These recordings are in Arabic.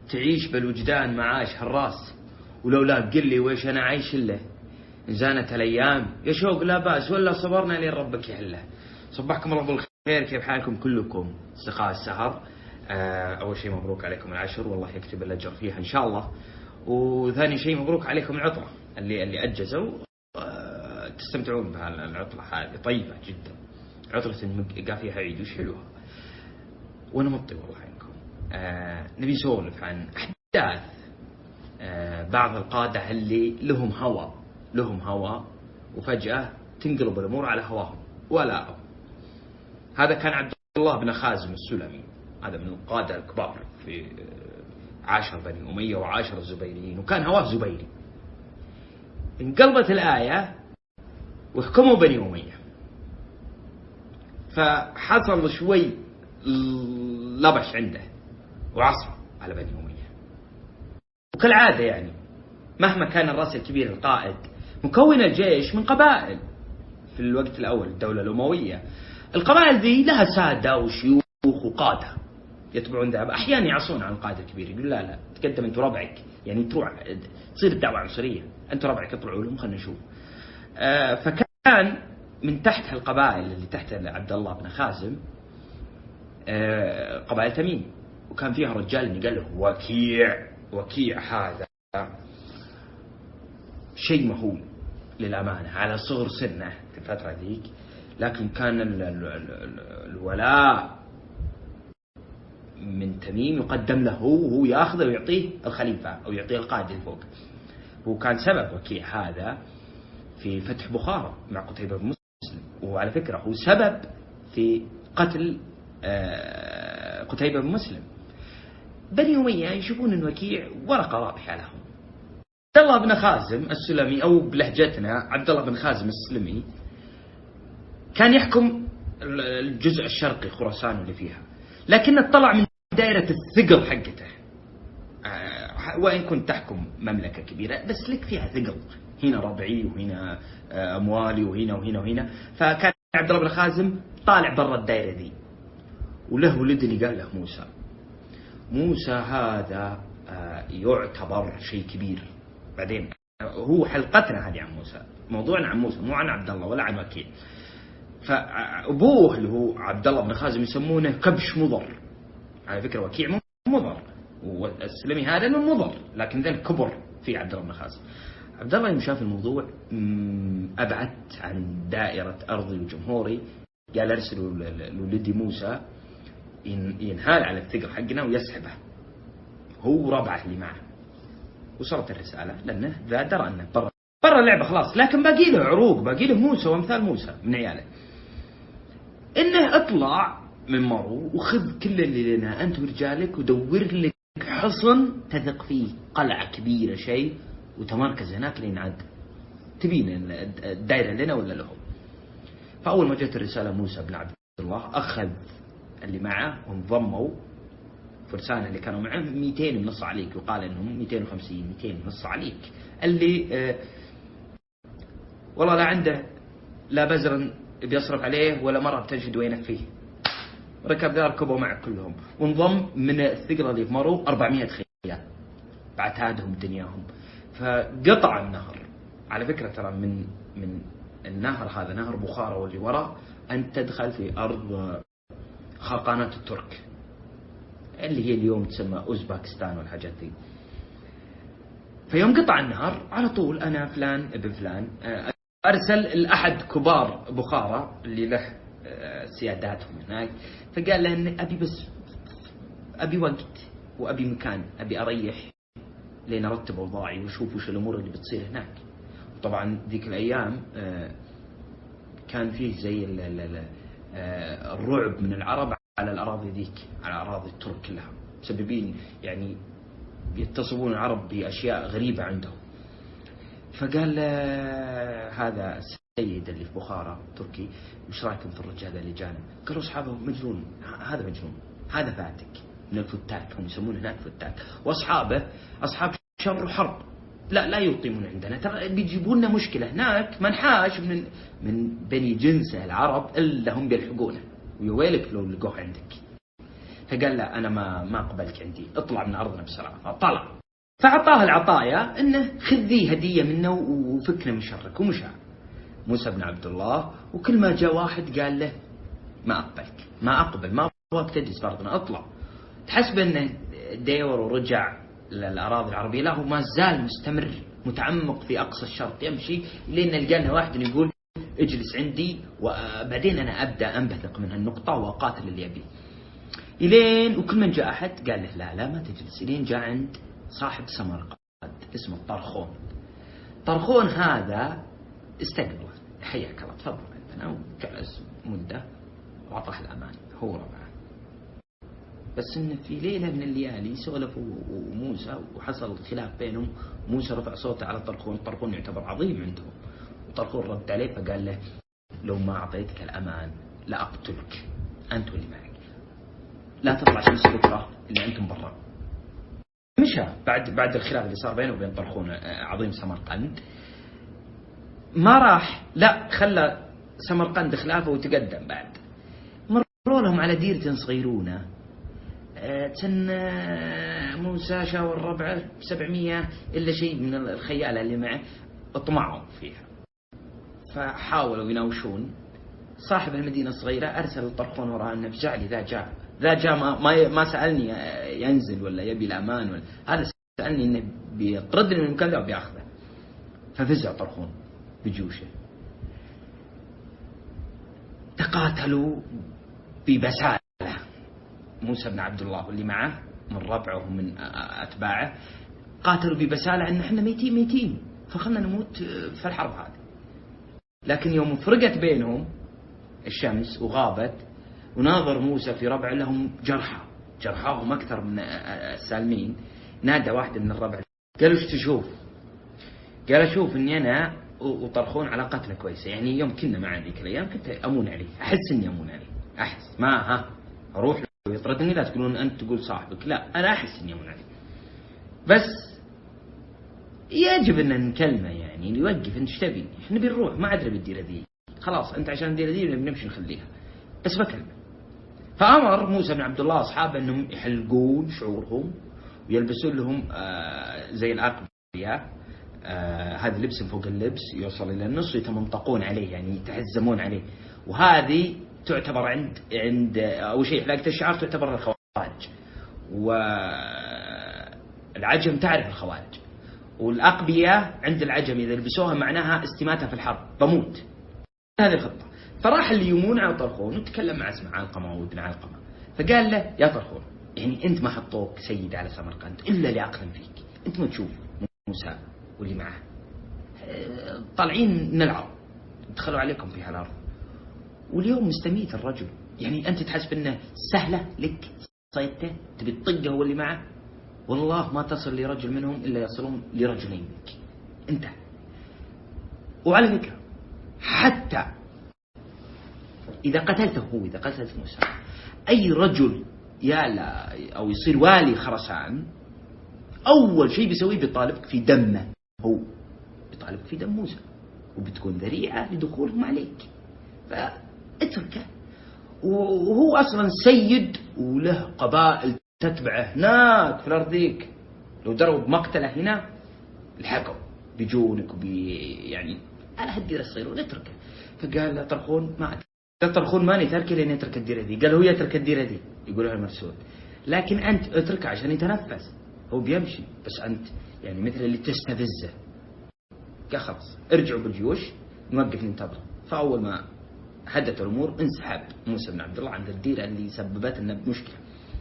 تعيش بالوجدان معاش هالراس، ولولا قل لي ويش أنا عايش له. إن زانت الأيام يا شوق لا بأس، ولا صبرنا لين ربك يحله. صبحكم الله بالخير، كيف حالكم كلكم أصدقاء السهر؟ أول شيء مبروك عليكم العشر، والله يكتب الأجر فيها إن شاء الله. وثاني شيء مبروك عليكم العطلة اللي أجزوا. تستمتعون بهالعطلة هذه، طيبة جدا، عطلة قا فيها عيد وش حلوها. وأنا مطي والله عنكم. نبي نسولف عن أحداث بعض القادة اللي لهم هوى وفجأة تنقلب الأمور على هواهم ولا. هذا كان عبد الله بن خازم السلمي، هذا من القادة الكبار في عاشر بني أمية وعاشر الزبيريين، وكان هواه زبيري. انقلبت الآية وحكموا بني أمية، فحصل شوي لبش عنده وعصر على بني أمية. وكالعادة يعني مهما كان الرأس الكبير القائد مكون الجيش من قبائل. في الوقت الأول الدولة الأموية القبائل ذي لها سادة وشيوخ وقادة يتبعون ذهب. أحيانا يعصون عن القائد الكبير، يقول لا تقدم أنت ربعك، يعني تروح تصير الدعوة عنصرية، أنت ربعك اطلعوا لهم خلنا نشوف. فكان من تحت القبائل اللي تحت عبد الله بن خازم قبائل تميم، وكان فيها رجال قال له وكيع هذا شيء مهول للأمانة على صغر سنه في الفترة ذيك، لكن كان الولاء من تميم يقدم له، وهو يأخذه ويعطيه الخليفة أو يعطيه القائد الفوق. هو كان سبب وكيع هذا في فتح بخارى مع قتيبة بن مسلم، وعلى فكرة هو سبب في قتل قتيبة بن مسلم. بني أمية يشوفون أن وكيع ورقة رابحة لهم. عبد الله بن خازم السلمي، أو بلهجتنا عبد الله بن خازم السلمي، كان يحكم الجزء الشرقي خراسان اللي فيها، لكنه طلع من دائرة الثقل حقته. وإن كنت تحكم مملكة كبيرة بس لك فيها ثقل، هنا ربعي وهنا أموالي وهنا وهنا وهنا. فكان عبد الله بن خازم طالع برا الدائرة دي، وله ولدني قال له موسى هذا يعتبر شيء كبير. بعدين هو حلقتنا هذه عن موسى، موضوعنا عن موسى مو عن عبد الله ولا عن وكيع. فأبوه اللي هو عبد الله بن خازم يسمونه كبش مضر. على فكرة وكيع مضر، والسلمي هذا من مضر، لكن ذلك كبر في عبد الله بن خازم. عبد الله يوم شاف الموضوع أبعدت عن دائرة أرضي وجمهوري، قال أرسلوا لولدي موسى ينهال على الثقل حقنا ويسحبه هو ربعه اللي معه. وصلت الرسالة لأنه ذا درى أنه برا اللعبة خلاص، لكن باقي له عروق، باقي له موسى وامثال موسى من عياله. إنه اطلع من مرو وخذ كل اللي لنا أنت ورجالك، ودور لك حصن تثق فيه، قلعة كبيرة شيء، وتمركز هناك لين عاد تبين الدائرة لنا ولا لهم. فأول ما جت الرسالة موسى بن عبد الله أخذ اللي معه وانضموا فرسان اللي كانوا معه 200 من عليك، وقال انهم 250 200 من عليك، اللي والله لا عنده لا بزر بيصرف عليه ولا مرة بتجد وينه فيه. ركب ذا ركبوا معه كلهم، وانضم من الثقل اللي في مرو 400 خيال بعتادهم دنياهم. فقطع النهر. على فكرة ترى من النهر هذا نهر بخارى واللي وراء أن تدخل في أرض خاقانات الترك اللي هي اليوم تسمى أوزباكستان والحاجات دي. فيوم قطع النهر على طول أنا فلان ابن فلان أرسل الأحد كبار بخارى اللي له سياداتهم هناك، فقال له إن أبي وقت وأبي مكان، أبي أريح لين أرتب أوضاعي وشوف وش الأمور اللي بتصير هناك. وطبعا ذيك الأيام كان فيه زي الرعب من العرب على الأراضي ذيك، على أراضي الترك كلها، مسببين يعني يتصفون العرب بأشياء غريبة عندهم. فقال هذا السيد اللي في بخارى تركي وش رايكم في الرجال اللي جانا؟ قالوا أصحابه مجنون، هذا مجنون، هذا فاتك من الفتاك، هم يسمون هناك فتاك، وأصحابه أصحاب شر وحرب، لا يقيمون عندنا، ترى بيجيبون لنا مشكلة هناك، منحاش من بني جنسه العرب إلا هم بيلحقونه، ويويلك لو لقوه عندك. فقال لا أنا ما أقبلك عندي، اطلع من أرضنا بسرعة. فطلع، فأعطاه العطايا إنه خذ ذي هدية منه وفكنا من شرك، ومشى موسى بن عبد الله. وكل ما جاء واحد قال له ما أقبلك، ما أقبل، ما أبغاك تجلس بأرضنا، اطلع. تحسب إنه ديور ورجع للأراضي العربية، لا هو ما زال مستمر متعمق في أقصى الشرق، يمشي لين لقانا واحد يقول اجلس عندي وبعدين أنا أبدأ أنبثق من هالنقطة وأقاتل اللي أبيه. إلين وكل من جاء أحد قال له لا ما تجلس. إلين جاء عند صاحب سمرقند اسمه طرخون. طرخون هذا استقبله، حياك الله تفضل عندنا، وجلس مدة وأعطاه الأمان هو ربعه. بس إن في ليلة من الليالي سولفوا موسى وحصل خلاف بينهم. موسى رفع صوته على طرخون، طرخون يعتبر عظيم عندهم، وطرخون رد عليه فقال له لو ما أعطيتك الأمان لأقتلك أنت واللي معك، لا تطلع شمس بكرة اللي أنتم برا. مشى بعد الخلاف اللي صار بينه وبين طرخون عظيم سمرقند، ما راح، لا خلى سمرقند خلافه وتقدم. بعد مروا لهم على ديرة صغيرونة، تن موسى شاور ربعه 700 إلا شيء من الخيالة اللي معه، اطمعوا فيها. فحاولوا يناوشون. صاحب المدينة الصغيرة أرسل الطرخون وراء أنه بزعلي ذا جاء ما سألني ينزل ولا يبي الأمان ولا هذا، سألني إنه بيطردني من المكان ذا وبيأخذه. ففزع طرخون بجيوشه، تقاتلوا ببسالة. موسى بن عبد الله واللي معه من ربعه ومن أتباعه قاتلوا ببسالة إن إحنا ميتين فخلنا نموت في الحرب هذه. لكن يوم فرقت بينهم الشمس وغابت وناظر موسى في ربع لهم جرحاهم أكثر من السالمين، نادى واحد من الربع قالوا ايش تشوف؟ قال اشوف اني انا وطرخون علاقتنا كويسه، يعني يوم كنا مع ذيك الايام كنت امون عليه، احس اني امون عليه، احس ما اروح ويطردني لا تقولون انت تقول صاحبك، لا انا احس اني امون عليه، بس يجب ان نكلمه يعني يوقف انت ايش تبي؟ احنا بنروح ما ادري بالديره ذي، خلاص انت عشان الديره ذي بنمشي نخليها، بس بكلمه. فامر موسى بن عبد الله اصحابه انهم يحلقون شعورهم ويلبسون لهم زي الأقبية، هذا لبس فوق اللبس يوصل إلى النص ويتمنطقون عليه يعني يتعزمون عليه، وهذه تعتبر عند أول شيء حلاقة الشعر تعتبر الخوارج، والعجم تعرف الخوارج، والأقبية عند العجم إذا لبسوها معناها استماتة في الحرب بموت. هذه الخطة. فراح اللي يمون على طرخون وتكلم مع اسمه علقمة وابن علقمة، فقال له يا طرخون يعني أنت ما حطوك سيد على سمرقند إلا لعقلا فيك، أنت ما تشوف موسى واللي معه طالعين نلعب دخلوا عليكم في هالأرض، واليوم مستميت الرجل، يعني أنت تحسب أنه سهلة لك صيدته تبي تطقه واللي معه، والله ما تصل لرجل منهم إلا يصلون لرجلين منك أنت. وعلى فكرة حتى إذا قتلته إذا قتلت موسى أي رجل يالا أو يصير والي خرسان أول شيء بيسويه بيطالبك في دمه، هو بيطالبك في دم موسى وبتكون ذريعة لدخولهم عليك، فاتركه. وهو أصلا سيد وله قبائل تتبعه هناك في الأرض ذيك، لو دروا بمقتله هنا الحقوا بيجونك يعني على هالديرة الصغيرة ونتركه. فقال له طرخون ما قال طرخون ماني تركه لين يترك الديرة ذي، قال هو يترك الديرة ذي يقولها المرسول، لكن أنت اتركه عشان يتنفس، هو بيمشي بس أنت يعني مثل اللي تستفزه. قال خلاص ارجعوا بالجيوش نوقف ننتظر. فأول ما هدت الأمور انسحب موسى بن عبد الله عند الديرة اللي سببت لنا بمشكلة.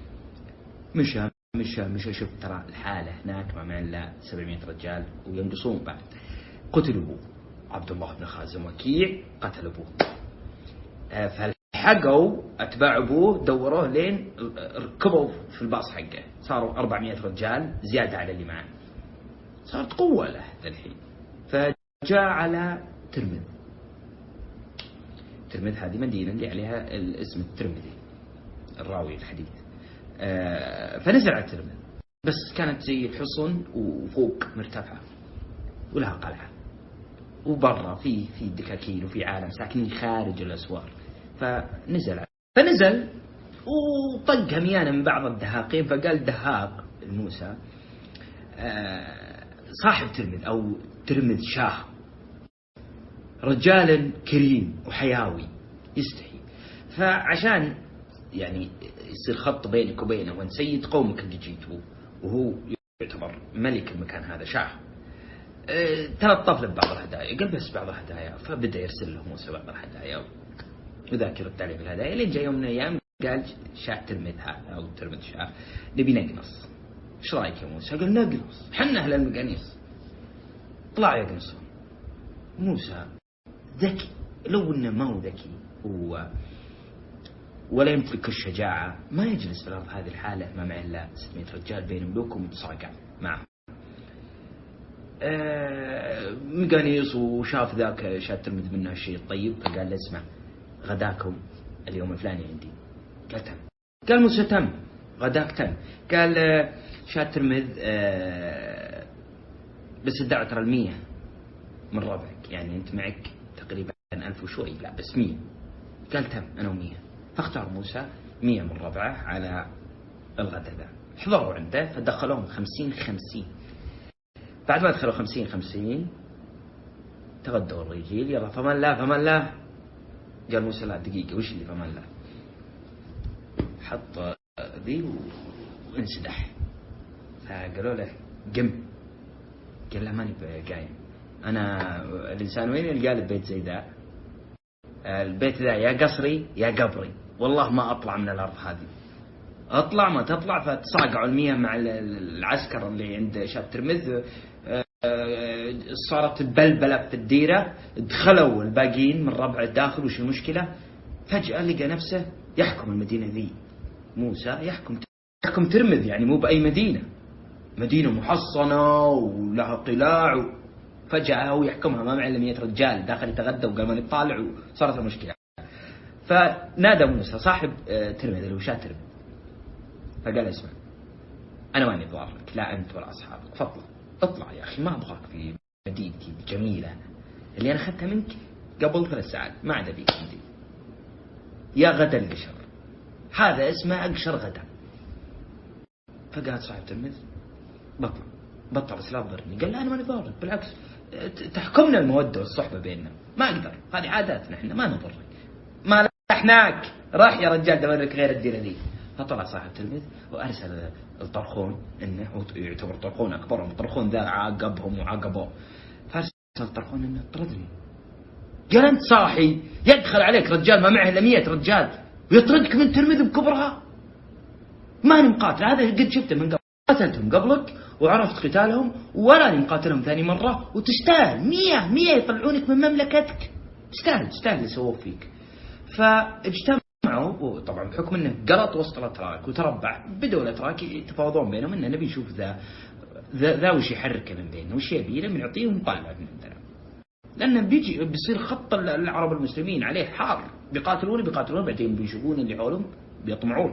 مشى شوف ترى الحالة هناك ما معنا إلا 700 رجال وينقصون بعد. قتلوا أبوه عبد الله بن خازم وكيع، قتل أبوه. فالحقوا أتباع أبوه دوروه لين ركبوا في الباص حقه، صاروا 400 رجال زيادة على اللي معه، صارت قوة له الحين. فجاء على ترمذ هذه مدينة اللي عليها الاسم الترمذي الراوي الحديث. فنزل على ترمذ، بس كانت زي الحصن وفوق مرتفعة ولها قلعة، وبرا في دكاكين وفي عالم ساكنين خارج الأسوار. فنزل وطقها ميانة من بعض الدهاقين. فقال دهاق موسى صاحب ترمذ أو ترمذ شاه، رجال كريم وحياوي يستحي، فعشان يعني يصير خط بينك وبينه وان سيد قومك اللي جيته، وهو يعتبر ملك المكان هذا شاه، تلطف له ببعض الهدايا. قال بس بعض الهدايا. فبدأ يرسل له موسى بعض الهدايا وذاك يرد عليه بالهدايا. لين جاء يوم من الأيام قال شاه ترمذ هذا أو ترمذ شاه نبي نقنص، ايش رايك يا موسى؟ قال نقنص، حنا أهل المقانيص، طلع يقنصون. موسى ذكي، لو انه ما هو ذكي ولا يمتلك الشجاعة ما يجلس في الأرض هذه الحالة ما معه إلا 600 رجال بين ملوكهم وتصاقع معه. مقانيص وشاف ذاك شاف ترمذ منه الشيء الطيب، فقال له اسمع غداكم اليوم الفلاني عندي. قال تم. قال موسى تم، غداك تم. قال شاف ترمذ بس الدعوة ترى 100 من ربعك، يعني أنت معك تقريبا 1000 وشوي، لا بس 100. قال تم أنا و100. فاختار موسى 100 من ربعه على الغداء ذا. حضروا عنده فدخلوهم 50-50. بعد ما دخلوا 50-50 تغدوا الرجال. يلا فمن لا. قال موسى لا دقيقة، وش اللي فمن لا؟ حط ذي وانسدح. فقالوا له قم. قال له ماني قايم، أنا الإنسان وين اللي قال بيت زي ذا؟ البيت ذا يا قصري يا قبري، والله ما أطلع من الأرض هذه. أطلع ما تطلع. فتصاقعوا 100 مع العسكر اللي عند شاب ترمذ. صارت البلبلة في الديرة. دخلوا الباقيين من ربع الداخل. وش المشكلة؟ فجأة لقى نفسه يحكم المدينة ذي. موسى يحكم ترمذ، يعني مو بأي مدينة محصنة ولها قلاع. فجأة هو يحكمها ما معه إلا 100 رجال داخل يتغدى وقال ماني طالع، وصارت المشكلة. فنادى موسى صاحب ترمذ اللي هو شاه ترمذ، فقال اسمع أنا ماني ضارك، لا أنت ولا أصحابك، فضل اطلع يا أخي، ما أبغاك في مدينتي الجميلة اللي أنا أخذتها منك قبل 3 ساعات، ما عاد أبيك عندي. يا غدا القشر، هذا اسمه أقشر غدا. فقال صاحب ترمذ بطل بس لا تضرني. قال لا أنا ماني ضارك، بالعكس تحكمنا المودة والصحبة بيننا، ما أقدر، هذه عاداتنا إحنا، ما نضرك، ما لحناك، راح يا رجال دورك غير الديرة ذي. فطلع صاحب تلميذ وأرسل الطرخون، إنه يعتبر طرخون أكبرهم، الطرخون ذا عاقبهم وعاقبوه. فأرسل الطرخون إنه طردني. قال أنت صاحي يدخل عليك رجال ما معه إلا 100 رجال ويطردك من تلميذ بكبرها؟ ما نمقاتل، هذا قد شفته من قبل، قتلتهم قبلك وعرفت قتالهم، ولا نمقاتلهم ثاني مرة، وتستاهل 100 يطلعونك من مملكتك، تستاهل يسووه فيك. فاجتمعوا، وطبعا بحكم انه قلط وسط الاتراك وتربع، بدوا الاتراك يتفاوضون بينهم انه نبي نشوف ذا وش يحركه من بيننا، وش يبي لما نعطيهم طالع من عندنا، لأنه بيصير خط العرب المسلمين عليه حار، بيقاتلون بعدين بيشوفون اللي حولهم بيطمعون.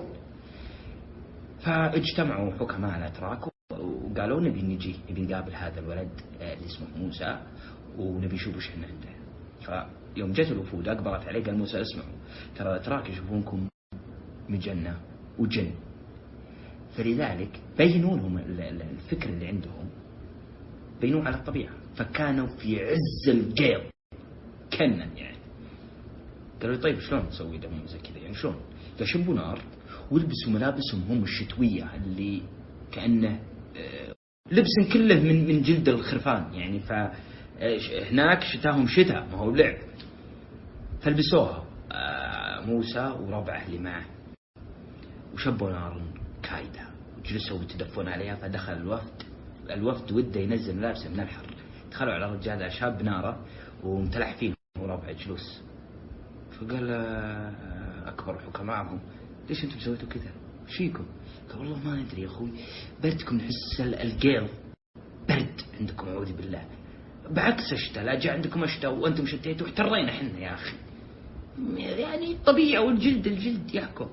فاجتمعوا حكماء الاتراك وقالوا نبي نقابل هذا الولد اللي اسمه موسى، ونبي نشوف وش احنا عنده. فيوم جت الوفود أقبلت عليه قال موسى اسمعوا ترى الاتراك يشوفونكم مجنة وجن، فلذلك بينوا لهم الفكر اللي عندهم، بينوه على الطبيعة. فكانوا في عز الجيض كنا يعني. قالوا طيب شلون نسوي دم زي كذا يعني شلون؟ قال شبوا نار ولبسوا ملابسهم هم الشتوية اللي كأنه لبس كله من جلد الخرفان يعني، فهناك شتاهم شتاء ما هو لعب. فلبسوها موسى وربعه اللي معه وشبوا نار كايدة وجلسوا وتدفون عليها. فدخل الوفد وده ينزل ملابسه من الحر، دخلوا على رجال شاب ناره ومتلح فيهم وربع جلوس. فقال أكبر حكمائهم ليش أنتم سويتوا كذا؟ وشيكم؟ قال والله ما ندري يا أخوي، بردكم نحس القيل برد عندكم أعوذ بالله، بعكس الشتاء، لا جاء عندكم الشتاء وأنتم شتيتوا احترينا حنا يا أخي، يعني الطبيعة والجلد يحكم.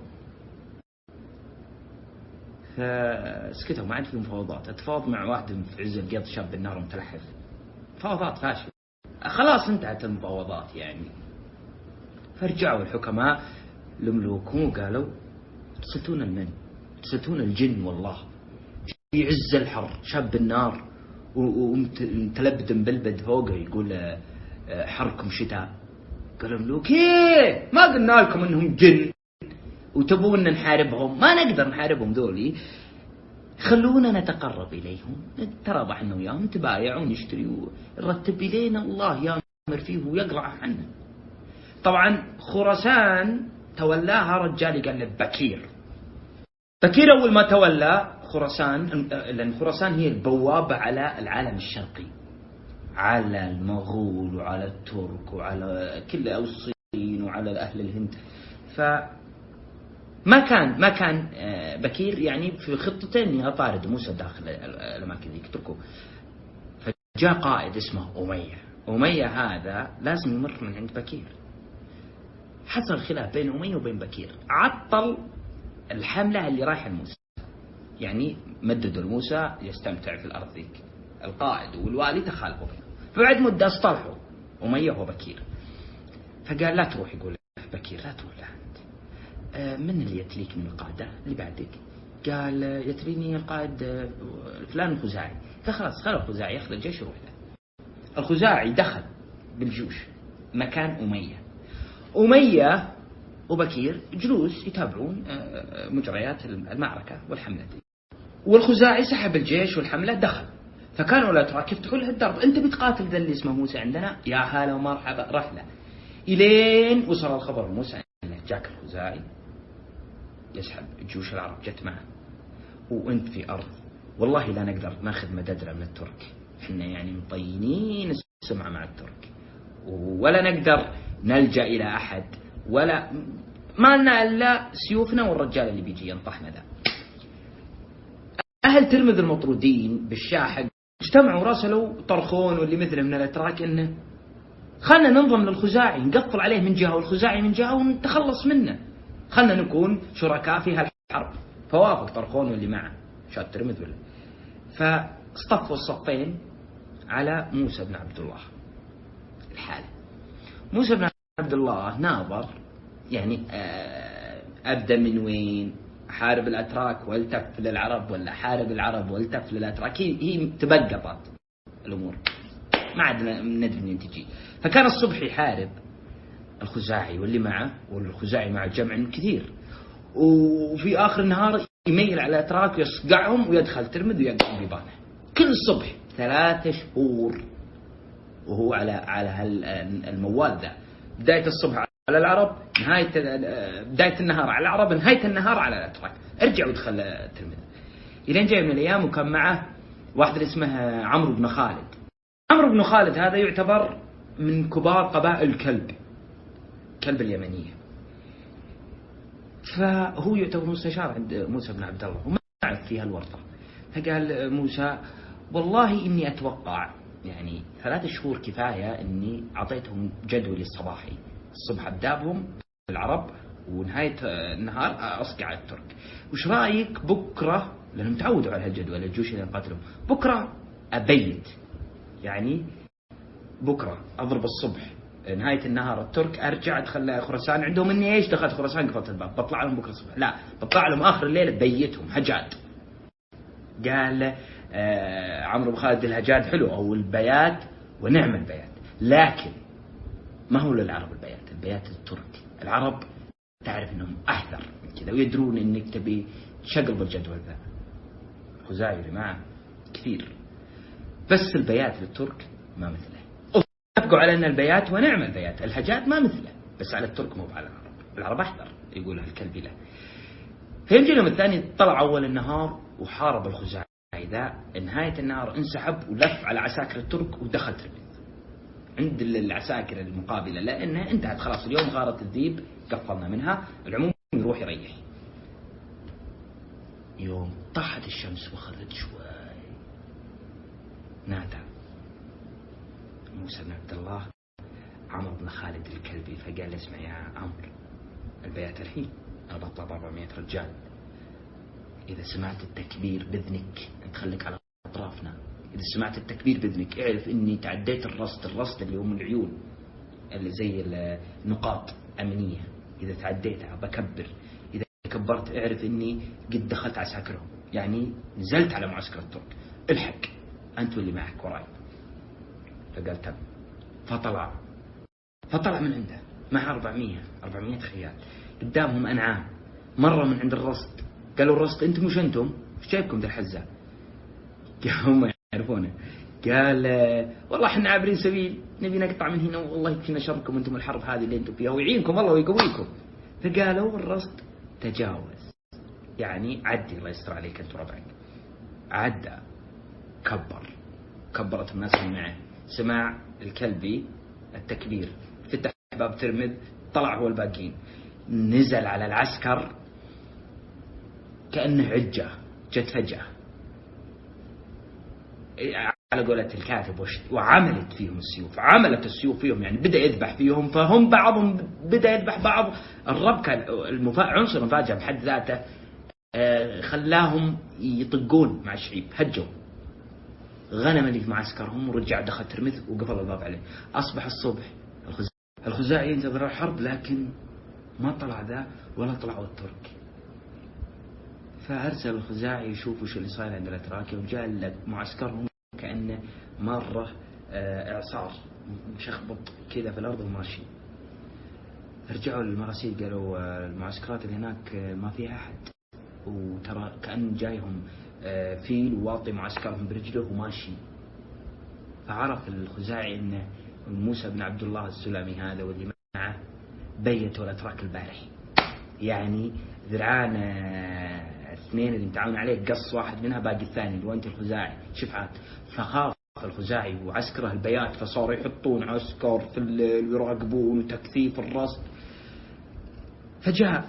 فسكتوا ما عاد في مفاوضات. اتفاوض مع واحد في عز القيض شاب بالنار متلحف، مفاوضات فاشلة، خلاص انتهت المفاوضات يعني. فرجعوا الحكماء لملوكهم وقالوا ترسلتون المن، ترسلتون الجن والله في عز الحر شاب النار ومتلبد بالبد فوقه يقول حركم شتاء. قالوا له كيف ما قلنا لكم انهم جن وتبون نحاربهم؟ ما نقدر نحاربهم ذولي، خلونا نتقرب إليهم، نترابح إنه وياهم، نتبايع ونشتري ونرتب إلينا الله يأمر فيه ويقرع عنه. طبعا خراسان تولاها رجال قال له بكير. بكير أول ما تولى خراسان، لأن خراسان هي البوابة على العالم الشرقي، على المغول وعلى الترك وعلى كل الصين وعلى أهل الهند. ما كان بكير يعني في خطته اني اطارد موسى داخل الاماكن ذيك تركوا. فجاء قائد اسمه أمية هذا لازم يمر من عند بكير. حصل خلاف بين أمية وبين بكير، عطل الحملة اللي رايحة لموسى، يعني مددوا لموسى يستمتع في الأرض ذيك. القائد والوالي تخالفوا فيها، فبعد مدة اصطلحوا أمية وبكير. فقال لا تروح، يقول بكير لا تروح لها أنت، من اللي يتليك من القادة اللي بعدك؟ قال يتليني القائد فلان الخزاعي. فخلاص خلوا الخزاعي ياخذ الجيش يروح له. الخزاعي دخل بالجيوش مكان أمية وبكير جلوس يتابعون مجريات المعركة والحملة دي، والخزاعي سحب الجيش والحملة دخل. فكانوا الأتراك يفتحوا له الدرب، أنت بتقاتل ذا اللي اسمه موسى عندنا؟ يا هلا ومرحبا. رحلة إلين وصل الخبر موسى أنه جاك الخزاعي يسحب جيوش العرب جت معه، وأنت في أرض والله لا نقدر ناخذ مددنا من الترك، احنا يعني مطينين السمعة مع الترك، ولا نقدر نلجأ إلى أحد، ولا ما لنا إلا سيوفنا والرجال اللي بيجي ينطحنا ذا. أهل ترمذ المطرودين بالشاحق اجتمعوا راسلوا طرخون واللي مثله من الأتراك إنه خلنا ننضم للخزاعي، نقفل عليه من جهة والخزاعي من جهة ونتخلص منه، خلنا نكون شركاء في هالحرب. فوافق طرخون واللي معه شاد ترمذ ولا. فاصطفوا الصفين على موسى بن عبد الله الحالة. موسى بن عبد الله ناظر يعني أبدأ من وين، حارب الأتراك والتف للعرب ولا حارب العرب والتف للأتراك؟ هي تبقطت الأمور، ما عاد ندري منين تجي. فكان الصبح يحارب الخزاعي واللي معه، والخزاعي مع جمع كثير، وفي آخر النهار يميل على الأتراك ويصقعهم ويدخل ترمذ ويقع بيبانه. كل الصبح 3 شهور وهو على الموال ذا، بداية الصبح على العرب، نهاية بداية النهار على العرب، نهاية النهار على الأتراك. ارجع ودخل ترمذ. إلين جاي من الأيام وكان معه واحد اسمه عمرو بن خالد. عمرو بن خالد هذا يعتبر من كبار قبائل كلب اليمنية، فهو يعتبر مستشار عند موسى بن عبد الله وما يعرف فيها الورطة. فقال موسى والله إني أتوقع يعني 3 شهور كفاية إني أعطيتهم جدولي الصباحي، الصبح أبدابهم العرب ونهاية النهار أصقع الترك. وش رأيك بكرة، لأنهم تعودوا على هالجدول الجيوش اللي نقاتلهم، بكرة أبيت، يعني بكرة أضرب الصبح نهاية النهار الترك، أرجع أدخل خراسان عندهم إني إيش دخلت خراسان قفلت الباب، بطلع لهم بكرة الصبح، لا بطلع لهم آخر الليل بيتهم هجاد. قال عمرو بن خالد الهجاد حلو أو البيات ونعم البيات، لكن ما هو للعرب البيات الترك. العرب تعرف إنهم أحذر من كذا ويدرون إنك تبي تشقلب الجدول ذا. خزاعي اللي معه كثير، بس البيات للترك ما مثله. اتفقوا على أن البيات ونعم البيات، الهجاد ما مثله، بس على الترك مو على العرب. العرب أحذر يقول الكلبي له. فيمجي اليوم الثاني طلع أول النهار وحارب الخزاعي ذا، نهاية النهار انسحب ولف على عساكر الترك ودخل ترمذ عند العساكر المقابلة، لأنها انتهت خلاص اليوم غارة الذيب قفلنا منها، العموم يروح يريح. يوم طاحت الشمس وخذت شوي نادى موسى بن عبد الله عمرو بن خالد الكلبي، فقال اسمع يا عمرو، البيات الحين أنا بطلع 400 رجال، إذا سمعت التكبير بإذنك أنت خليك على أطرافنا، إذا سمعت التكبير بإذنك اعرف إني تعديت الرصد اللي هم العيون اللي زي النقاط أمنية، إذا تعديتها بكبر، إذا كبرت اعرف إني قد دخلت عساكرهم، يعني نزلت على معسكر الترك، الحق أنت واللي معك وراي. فقال تم. فطلع من عنده مع 400 خيال، قدامهم أنعام، مرة من عند الرصد، قالوا الرصد أنتم وش أنتم؟ وش جايبكم ذا الحزة؟ هم يعرفونه. قال والله احنا عابرين سبيل، نبي نقطع من هنا، والله يكفينا شركم انتم الحرب هذه اللي انتم فيها، ويعينكم الله ويقويكم. فقالوا الرصد تجاوز، يعني عدي الله يستر عليك انت ربعك. عدى، كبرت الناس اللي معه، سماع الكلبي التكبير، فتح باب ترمذ، طلع هو الباقين، نزل على العسكر كأنه عجة جت فجأة على قولة الكاتب، وعملت فيهم السيوف، عملت السيوف فيهم، يعني بدأ يذبح فيهم، فهم بعضهم بدأ يذبح بعض. الرب كان عنصر مفاجأة بحد ذاته، خلاهم يطقون مع الشعيب، هجوا غنم اللي في معسكرهم، ورجع دخل ترمذ وقفل الباب عليه. أصبح الصبح، الخزاعي ينتظر الحرب، لكن ما طلع ذا ولا طلعوا الترك. فأرسل الخزاعي يشوف وش اللي صاير عند الأتراك، وجاء معسكرهم كأنه مرة إعصار مشخبط كذا في الأرض وماشي. رجعوا للمراسيل قالوا المعسكرات اللي هناك ما فيها أحد، وترى كأن جايهم فيل وواطي معسكرهم برجله وماشي. فعرف الخزاعي أن موسى بن عبد الله السلمي هذا واللي معه بيتوا الأتراك البارح، يعني ذرعان اثنين اللي متعاون عليه قص واحد منها، باقي الثاني اللي وانت الخزاعي شفعات. فخاف الخزاعي وعسكره البيات، فصاروا يحطون عسكر في ويراقبون وتكثيف الرصد. فجاء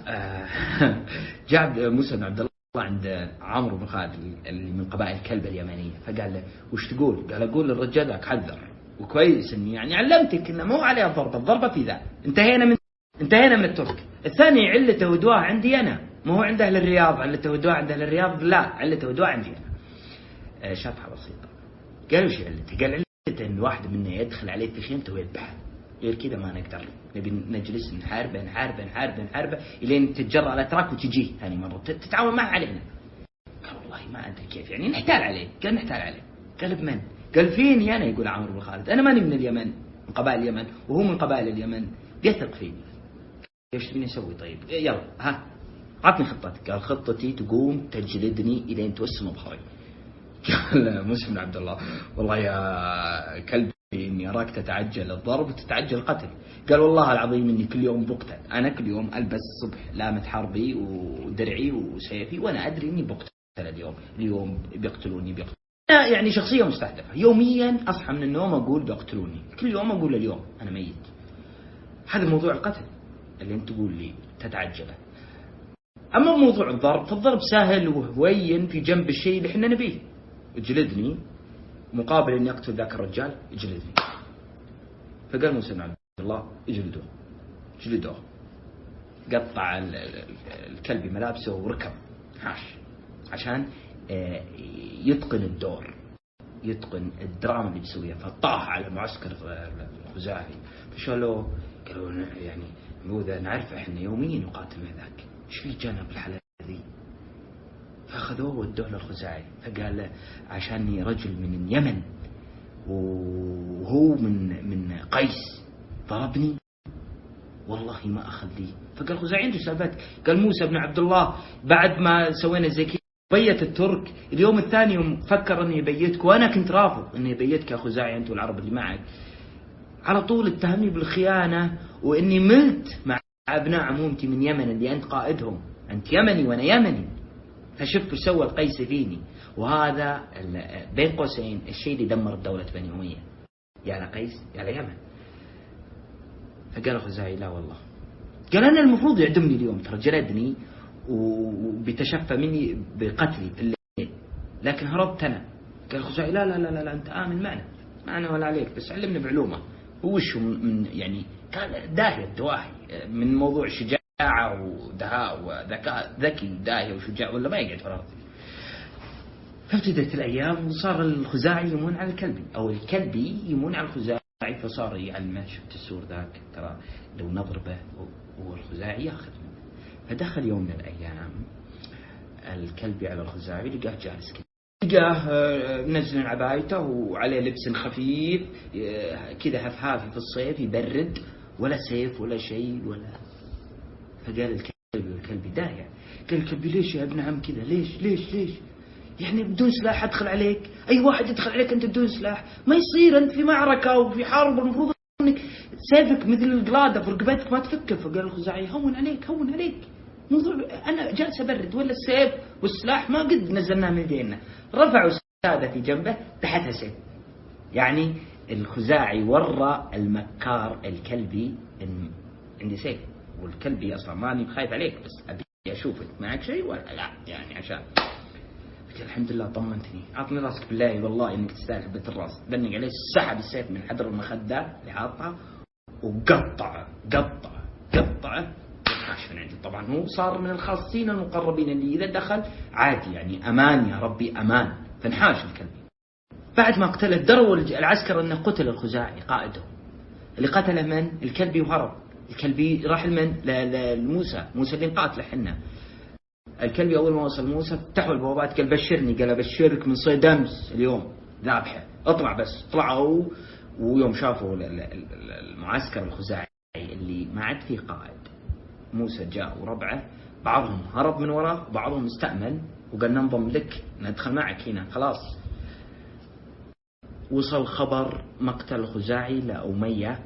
جاء موسى بن عبد الله عند عمرو بن خالد اللي من قبائل كلب اليمنية، فقال له وش تقول؟ قال أقول للرجال ذاك حذر، وكويس اني يعني علمتك انه مو عليه الضربة في ذا، انتهينا من الترك. الثاني علته ودواه عندي انا، ما هو عند اهل الرياض. علته ودواه عند اهل الرياض؟ لا، علته ودواه عندي انا. شطحة بسيطة. قال وش علته؟ قال علته ان واحد منا يدخل عليه في خيمته ويذبحه، غير كذا ما نقدر، نبي نجلس نحاربه الين تتجرأ الاتراك وتجيه ثاني مرة تتعاون معه علينا. قال والله ما ادري كيف، يعني نحتال عليه. قال نحتال عليه. قال بمن؟ قال فيني انا، يقول عمرو بن خالد، انا ماني من اليمن، من قبائل اليمن، وهو من قبائل اليمن، يثق فيني. ايش تبيني اسوي؟ طيب يلا ها عطني خطتك. قال خطتي تقوم تجلدني الين توسم ظهري. قال موسى بن عبد الله والله يا كلبي اني اراك تتعجل الضرب وتتعجل القتل. قال والله العظيم اني كل يوم بقتل، انا كل يوم البس الصبح لامة حربي ودرعي وسيفي وانا ادري اني بقتل. اليوم بيقتلوني. يعني شخصية مستهدفة، يوميا أصحى من النوم أقول بيقتلوني، كل يوم أقول اليوم أنا ميت. هذا موضوع القتل اللي أنت تقول لي تتعجله. أما موضوع الضرب، فالضرب سهل وهوين في جنب الشيء اللي احنا نبيه. اجلدني مقابل أن يقتل ذاك الرجال، اجلدني. فقال موسى بن عبد الله اجلدوه. قطع الكلب ملابسه وركب هاش عشان يتقن الدور، يتقن الدراما اللي بيسويها. فطاح على معسكر الخزاعي، فشالوه قالوا يعني موذا نعرف احنا يوميا نقاتل مع ذاك، ايش في جانا بالحالة ذي؟ فاخذوه ودوه للخزاعي، فقال عشاني رجل من اليمن وهو من قيس ضربني والله ما اخذ لي. فقال الخزاعي عنده سالفتك. قال موسى بن عبد الله بعد ما سوينا زي كذا بيت الترك، اليوم الثاني يوم فكر اني يبيتك، وانا كنت رافض اني يبيتك يا خزاعي انت والعرب اللي معك. على طول اتهمني بالخيانة، واني ملت مع ابناء عمومتي من يمن اللي انت قائدهم، انت يمني وانا يمني. فشوف وش سوى القيس فيني. وهذا بين قوسين الشيء اللي دمر دولة بني أمية، يا لقيس يا ليمن. فقال الخزاعي لا والله، قال أنا المفروض يعدمني اليوم، ترى جلدني وبيتشفى مني بقتلي في الليل، لكن هربت أنا. قال الخزاعي لا لا لا لا, لا أنت آمن معنا ولا عليك، بس علمنا بعلومة. وش من يعني كان داهية الدواهي من موضوع شجاعة ودهاء وذكاء، ذكي داهية وشجاع ولا ما يقعد في الأرض. فابتدت الأيام وصار الخزاعي يمون على الكلبي، أو الكلبي يمون على الخزاعي، فصار يعلمه شفت السور ذاك ترى لو نضربه والخزاعي ياخذ منه. فدخل يوم من الأيام الكلبي على الخزاعي، لقاه جالس كذا، لقاه منزل عبايته وعليه لبس خفيف كذا، هفهافي في الصيف يبرد، ولا سيف ولا شيء ولا. فقال الكلبي دايع، قال الكلبي ليش يا ابن عم كذا؟ ليش يعني بدون سلاح أدخل عليك؟ أي واحد يدخل عليك أنت بدون سلاح؟ ما يصير، أنت في معركة وفي حرب، المفروض أنك سيفك مثل القلادة في رقبتك ما تفكه. فقال الخزاعي هون عليك موضوع، أنا جالس أبرد، ولا السيف والسلاح ما قد نزلناه من يدينا. رفعوا سادتي جنبه تحتها سيف. يعني الخزاعي ورى المكار الكلبي إن عندي سيف، والكلبي أصلا ماني خايف عليك، بس أبي أشوفك معك شيء ولا لا، يعني عشان. قلت الحمد لله طمنتني، عطني راسك بالله والله إنك تستاهل حبة الراس. دنق عليه، سحب السيف من حدر المخدة اللي حاطها وقطعه وحاش من عنده. طبعا هو صار من الخاصين المقربين اللي إذا دخل عادي، يعني أمان يا ربي أمان. فانحاش الكلب. بعد ما قتله دروا العسكر أنه قتل الخزاعي قائده. اللي قتله من؟ الكلبي، وهرب. الكلبي راح لمن؟ لموسى اللي قاتله حنا. الكلبي أول ما وصل موسى فتحوا البوابات، قال بشرني، قال أبشرك من صيد أمس اليوم ذابحه، اطلع. بس طلعوا، ويوم شافوا المعسكر الخزاعي اللي ما عاد فيه قائد، موسى جاء وربعه، بعضهم هرب من وراه وبعضهم استأمن وقال ننضم لك، ندخل معك هنا خلاص. وصل خبر مقتل الخزاعي لأمية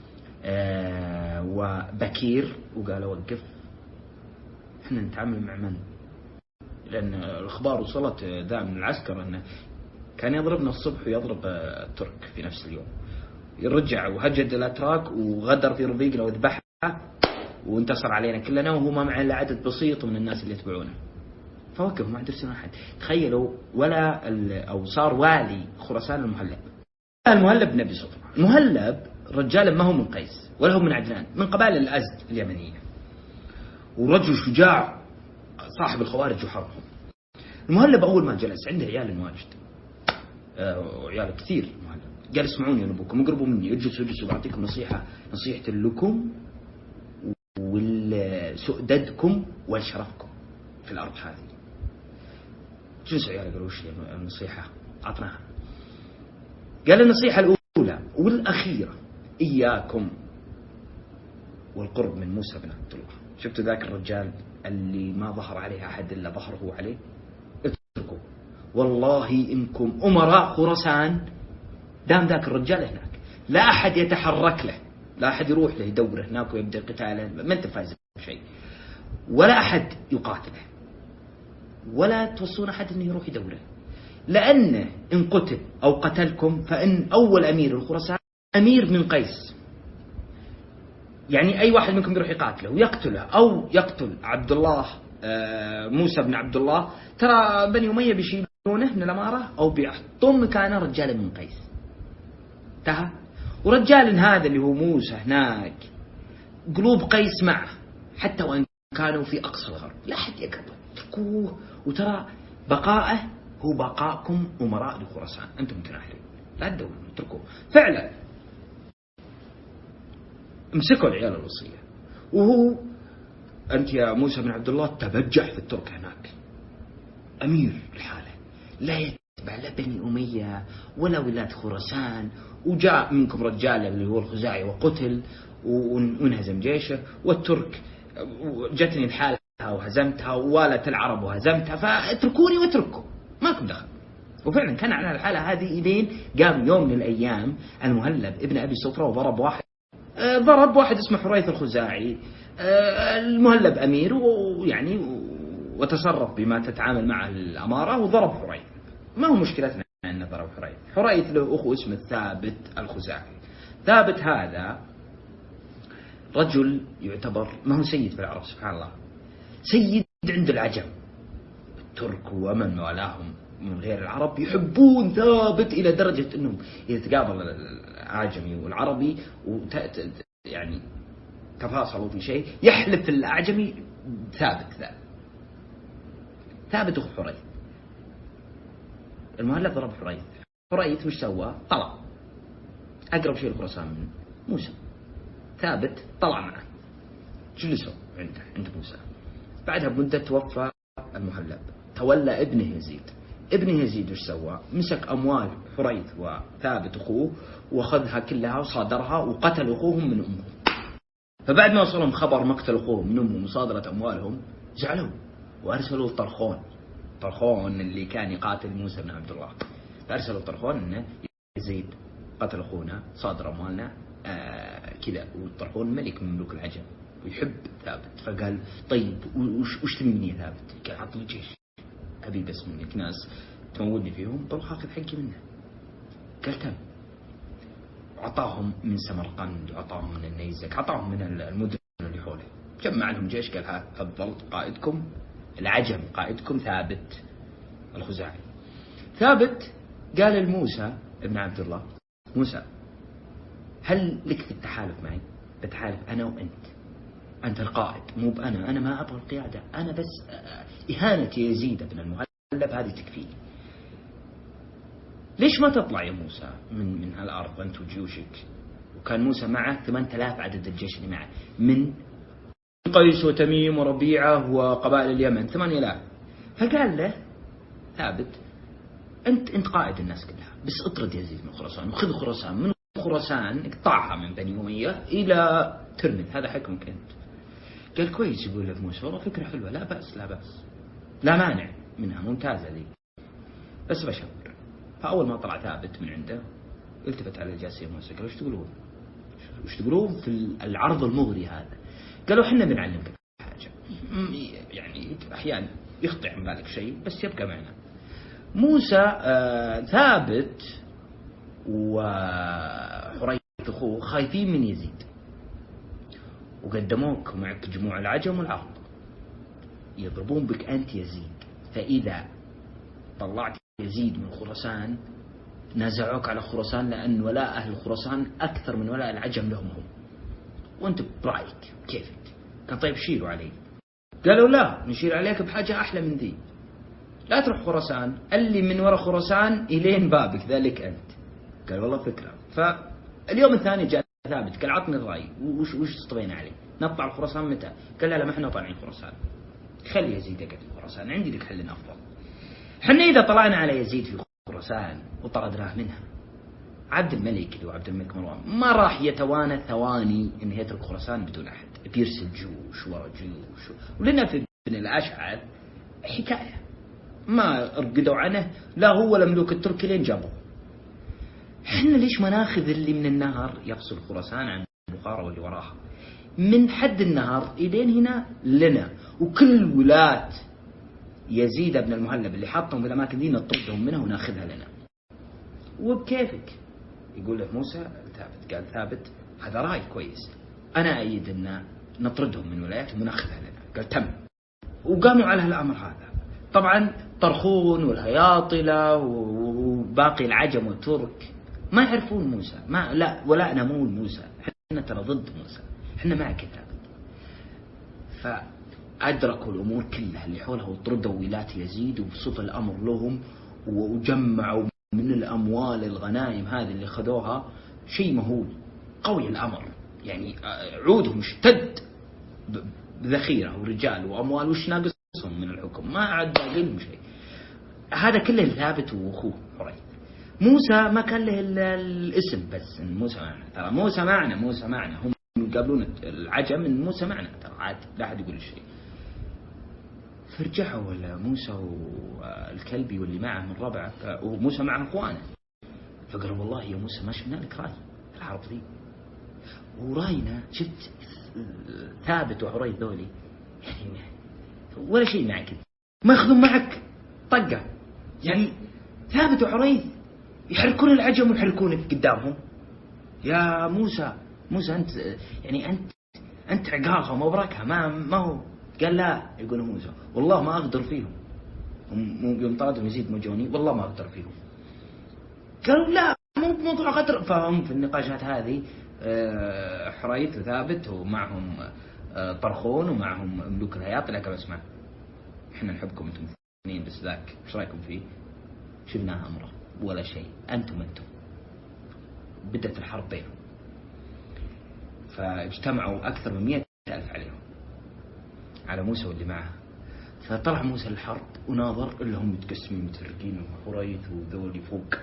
وبكير، وقال وقف، احنا نتعامل مع من؟ لأن الأخبار وصلت ذا من العسكر أنه كان يضربنا الصبح ويضرب الترك في نفس اليوم، يرجع وهجد الأتراك وغدر في رفيقنا وذبحها وانتصر علينا كلنا، وهو ما معه إلا عدد بسيط من الناس اللي يتبعونه. فوقف، ما عندرسنا أحد. تخيلوا، ولا أو صار والي خراسان المهلب بن أبي صفرة. المهلب رجال ما هو من قيس ولا هو من عدنان، من قبائل الأزد اليمنية، ورجل شجاع صاحب الخوارج وحربهم. المهلب أول ما جلس عنده عيال واجد، وعيال كثير. المهلب قال اسمعوني يا نبوكم، اقربوا مني، اجلسوا بعطيكم نصيحة لكم ولسؤددكم ولشرفكم في الأرض هذه. جلسوا عيال قالوا وش النصيحة؟ عطناها. قال النصيحة الأولى والأخيرة إياكم والقرب من موسى بن عبد الله. شفتوا ذاك الرجال اللي ما ظهر عليه أحد إلا ظهره عليه؟ اتركوا، والله إنكم أمراء خراسان دام ذاك الرجال هناك، لا أحد يتحرك له، لا أحد يروح له يدور هناك ويبدأ قتاله، ما أنت فايز بشيء، ولا أحد يقاتله، ولا توصون أحد أنه يروح يدوره، لأنه إن قتل أو قتلكم فإن أول أمير الخراسان أمير من قيس. يعني أي واحد منكم يروح يقاتله ويقتله أو يقتل عبد الله موسى بن عبد الله، ترى بني أمية بيشيلونه من الأمارة أو بيحطون مكانه رجال من قيس. انتهى. ورجال هذا اللي هو موسى هناك قلوب قيس معه، حتى وإن كانوا في أقصى الغرب، لا أحد يقرب، اتركوه. وترى بقاءه هو بقاءكم أمراء لخراسان، أنتم متناحرين، لا تدورون، اتركوه. فعلا امسكوا العيال الوصية، وهو أنت يا موسى بن عبد الله تبجح في الترك هناك، أمير الحالة، لا يتبع لا بني أمية ولا ولاد خراسان. وجاء منكم رجال اللي هو الخزاعي وقتل وانهزم جيشه، والترك جتني الحالة وهزمتها، ووالت العرب وهزمتها، فاتركوني واتركوا، ماكم دخل. وفعلا كان على الحالة هذه إلين قام يوم من الأيام المهلب ابن أبي صفرة وضرب واحد اسمه حريث الخزاعي. المهلب أمير ويعني وتصرف بما تتعامل مع الأمارة، وضرب حريث. ما هو مشكلتنا أن ضرب حريث له أخو اسمه ثابت الخزاعي. ثابت هذا رجل يعتبر ما هو سيد في العرب، سبحان الله، سيد عند العجم. الترك ومن والاهم من غير العرب يحبون ثابت إلى درجة أنهم إذا تقابل الأعجمي والعربي يعني تفاصلوا في شيء، يحلف الأعجمي ثابت أخو حريث. المهلب ضرب حريث مش سوى؟ طلع أقرب شيء لخراسان من موسى. ثابت طلع معه، جلسوا عند موسى. بعدها بمدة توفى المهلب، تولى ابنه يزيد. ابنه يزيد وش سوى؟ مسك أموال حريث وثابت أخوه وأخذها كلها وصادرها وقتل أخوهم من أمهم. فبعد ما وصلهم خبر مقتل أخوهم من أمهم وصادرة أموالهم زعلوا وأرسلوا طرخون اللي كان يقاتل موسى بن عبد الله، فأرسلوا طرخون إنه يزيد قتل أخونا صادر أموالنا كذا. والطرخون ملك من ملوك العجم ويحب ثابت، فقال طيب وش تبي مني يا ثابت؟ قال عطني جيش أبي بس منك ناس تمولني فيهم بروح أخذ حقي منه. قال تم. وعطاهم من سمرقند وعطاهم من النيزك، عطاهم من المدن اللي حوله، جمع لهم جيش. قال ها تفضل قائدكم العجم، قائدكم ثابت الخزاعي. ثابت قال لموسى ابن عبد الله: موسى هل لك في التحالف معي؟ بتحالف أنا وأنت، أنت القائد مو بأنا ما أبغى القيادة، أنا بس إهانة يزيد بن المهلب هذه تكفيني. ليش ما تطلع يا موسى من هالأرض أنت وجيوشك؟ وكان موسى معه 8000 عدد الجيش اللي معه من قيس وتميم وربيعة وقبائل اليمن 8000. فقال له ثابت: أنت قائد الناس كلها، بس اطرد يزيد من خراسان وخذ خراسان، من خراسان اقطعها من بني أمية إلى ترمذ، هذا حكمك أنت. قال كويس. يقول له موسى: والله فكرة حلوة، لا بأس لا مانع منها، ممتازة ذي، بس بشاور. فأول ما طلع ثابت من عنده التفت على الجالسين موسى قال: وش تقولون في العرض المغري هذا؟ قالوا: حنا بنعلمك حاجة، يعني أحيانا يخطئ عن بالك شيء بس يبقى معنا. موسى ثابت وحريث أخوه خايفين من يزيد، وقدموك معك جموع العجم والعرب يضربون بك أنت يزيد، فإذا طلعت يزيد من خراسان نازعوك على خراسان، لأن ولاء أهل خراسان أكثر من ولاء العجم لهم هم، وأنت برأيك كيفك. كان طيب شيلوا علي. قالوا: لا، نشيل عليك بحاجة أحلى من ذي، لا تروح خراسان، اللي من وراء خراسان إلين بابك ذلك أنت. قال: والله فكرة. فاليوم الثاني جاء ثابت قال: عطني الرأي، وش تطبينا عليه؟ نطلع خراسان متى؟ قال: لا ما احنا طالعين خراسان، خلي يزيد يقعد في خراسان، عندي لك حل أفضل. حنا إذا طلعنا على يزيد في خراسان وطردناه منها، عبد الملك اللي هو عبد الملك مروان ما راح يتوانى ثواني إنه يترك خراسان بدون أحد، بيرسل جيوش ورا جيوش. ولنا في ابن الأشعث حكاية ما رقدوا عنه لا هو ولا ملوك الترك لين جابوه. حنا ليش ما ناخذ اللي من النهر يفصل خراسان عن بخارى واللي وراها، من حد النهر إلين هنا لنا، وكل ولاة يزيد بن المهلب اللي حطهم في الأماكن دي نطردهم منها وناخذها لنا وبكيفك. يقول له موسى ثابت، قال ثابت: هذا رأي كويس، أنا أيد أن نطردهم من ولاياتهم وناخذها لنا. قال تم. وقاموا على الأمر هذا. طبعا طرخون والهياطلة وباقي العجم والترك ما يعرفون موسى، ما لا ولا نمول موسى، احنا ترى ضد موسى، احنا معك ثابت. فأدركوا الأمور كلها اللي حولها وطردوا ولاة يزيد وبسطوا الأمر لهم وجمعوا من الأموال الغنائم هذه اللي خذوها شيء مهول. قوي الأمر، يعني عودهم اشتد بذخيرة ورجال وأموال، وش ناقصهم من الحكم؟ ما عاد باقي لهم شيء. هذا كله ثابت وأخوه حريث. موسى ما كان له الاسم بس إن موسى معنا، ترى موسى معنا هم يقابلون العجم إن موسى معنا، ترى عاد لا أحد يقول شيء. فرجعوا موسى والكلبي واللي معه من ربعه، وموسى معه اخوانه، فقالوا: والله يا موسى ما شفنا لك راي الحرب ذي، وراينا شفت ثابت وحريث ذولي يعني ولا شيء معك، ما ياخذون معك طقه، يعني ثابت وحريث يحركون العجم ويحركونك قدامهم. يا موسى انت يعني انت عقالها وما بركها، ما هو. قال: لا. يقول موسى: والله ما أقدر فيهم، يوم طردهم يزيد مجوني والله ما أقدر فيهم. قالوا: لا مو موضوع قدر. فهم في النقاشات هذه حريث وثابت ومعهم طرخون ومعهم ملوك الهياطلة. قالوا: اسمع، احنا نحبكم انتم اثنين، بس ذاك ايش رايكم فيه؟ شفناها أمره ولا شيء، أنتم بدأت الحرب بينهم. فاجتمعوا أكثر من 100,000 عليهم. على موسى واللي معه. فطلع موسى للحرب وناظر اللي هم متقسمين متفرقين وحريث وذولي فوق.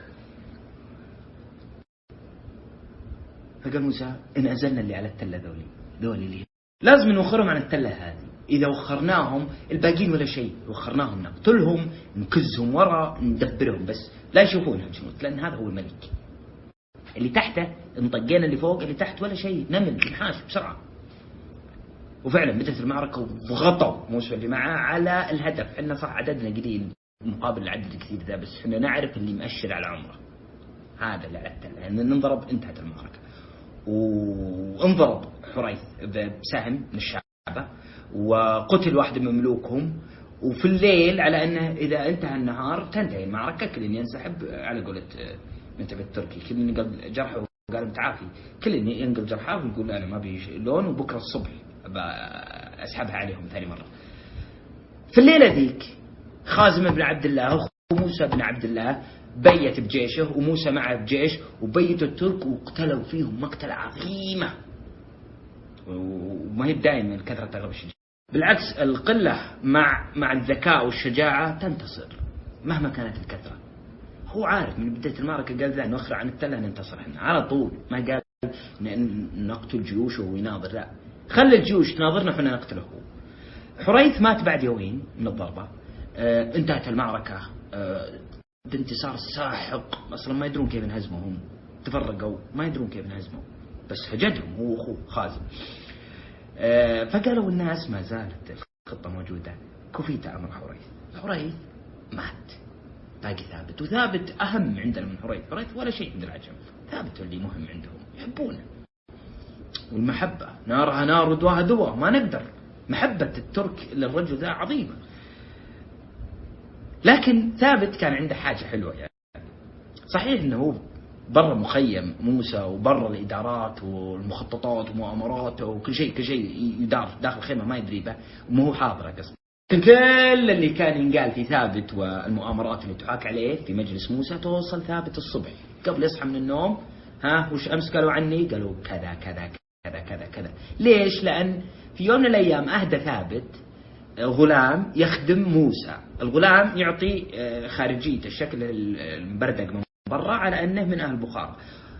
فقال موسى إن أزلنا اللي على التلة ذولي اللي لازم نوخرهم عن التلة هذه. إذا وخرناهم الباقين ولا شيء، وخرناهم نقتلهم نكزهم ورا ندبرهم بس لا يشوفونهم جنود، لأن هذا هو الملك. اللي تحته انطقينا اللي فوق، اللي تحت ولا شيء، نمل نحاش بسرعة. وفعلا بدأت المعركة وضغطوا موسى اللي معاه على الهدف. احنا صح عددنا قليل مقابل العدد الكثير ذا، بس احنا نعرف اللي مؤشر على عمره هذا اللي على التلة، لأن ننضرب انتهت المعركة. وانضرب حريث بسهم من الشعبة وقتل واحد من ملوكهم. وفي الليل على أنه إذا انتهى النهار تنتهي المعركة، كل ينسحب على قولة منتبه التركي، كل ينقل جرحه وقال متعافي، كل ينقل جرحه ويقول لا أنا ما بي لون، وبكرة الصبح أسحبها عليهم ثاني مرة. في الليلة ذيك خازم بن عبد الله وموسى بن عبد الله بيت بجيشه، وموسى معه بجيش، وبيتوا الترك وقتلوا فيهم مقتلة عظيمة. وما هي دائما كثرة تغلب الشجاعة، بالعكس القلة مع الذكاء والشجاعة تنتصر مهما كانت الكثرة. هو عارف من بداية المعركة قال ذا نوخر عن التلة ننتصر احنا على طول، ما قال نقتل جيوشه ويناظر، لا خلي الجيوش تناظرنا وحنا نقتله. حريث مات بعد يومين من الضربة. انتهت المعركة بانتصار ساحق، اصلا ما يدرون كيف انهزموا، هم تفرقوا ما يدرون كيف انهزموا، بس هجدهم هو اخوه خازم. فقالوا الناس ما زالت الخطة موجودة، كفيت امر حريث مات، باقي ثابت. وثابت اهم عندنا من حريث ولا شيء عند العجم، ثابت اللي مهم عندهم يحبونه. والمحبة نارها نار ودواها دواء، ما نقدر. محبة الترك للرجل ذا عظيمة. لكن ثابت كان عنده حاجة حلوة، يعني صحيح انه هو برا مخيم موسى وبرا الإدارات والمخططات ومؤامراته وكل شيء يدار داخل خيمة ما يدري به وما هو حاضر قصد. كل اللي كان ينقال في ثابت والمؤامرات اللي تحاك عليه في مجلس موسى توصل ثابت الصبح قبل يصحى من النوم. وش أمس قالوا عني؟ قالوا كذا كذا كذا كذا كذا. ليش؟ لأن في يوم من الأيام أهدى ثابت غلام يخدم موسى. الغلام يعطي خارجية الشكل المبردق من برا على أنه من أهل بخارى،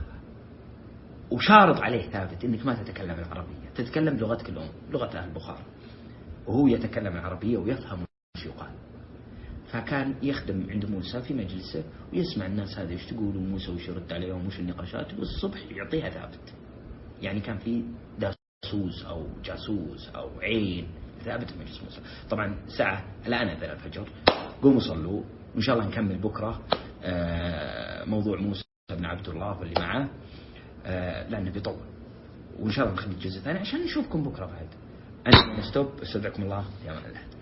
وشارط عليه ثابت أنك ما تتكلم العربية، تتكلم لغتك الأم لغة أهل بخارى، وهو يتكلم العربية ويفهم ايش يقال. فكان يخدم عند موسى في مجلسه ويسمع الناس هذا ايش تقول وموسى وش يرد عليهم وش النقاشات، والصبح يعطيها ثابت. يعني كان في داسوس أو جاسوس أو عين ثابت في مجلس موسى. طبعا ساعة الآن أذان الفجر، قوموا صلوا وإن شاء الله نكمل بكرة موضوع موسى بن عبد الله واللي معه، لأنه بيطول، وإن شاء الله نخلي الجزء الثاني عشان نشوفكم بكرة بعد. أنا ستوب، استودعكم الله، يا من الله.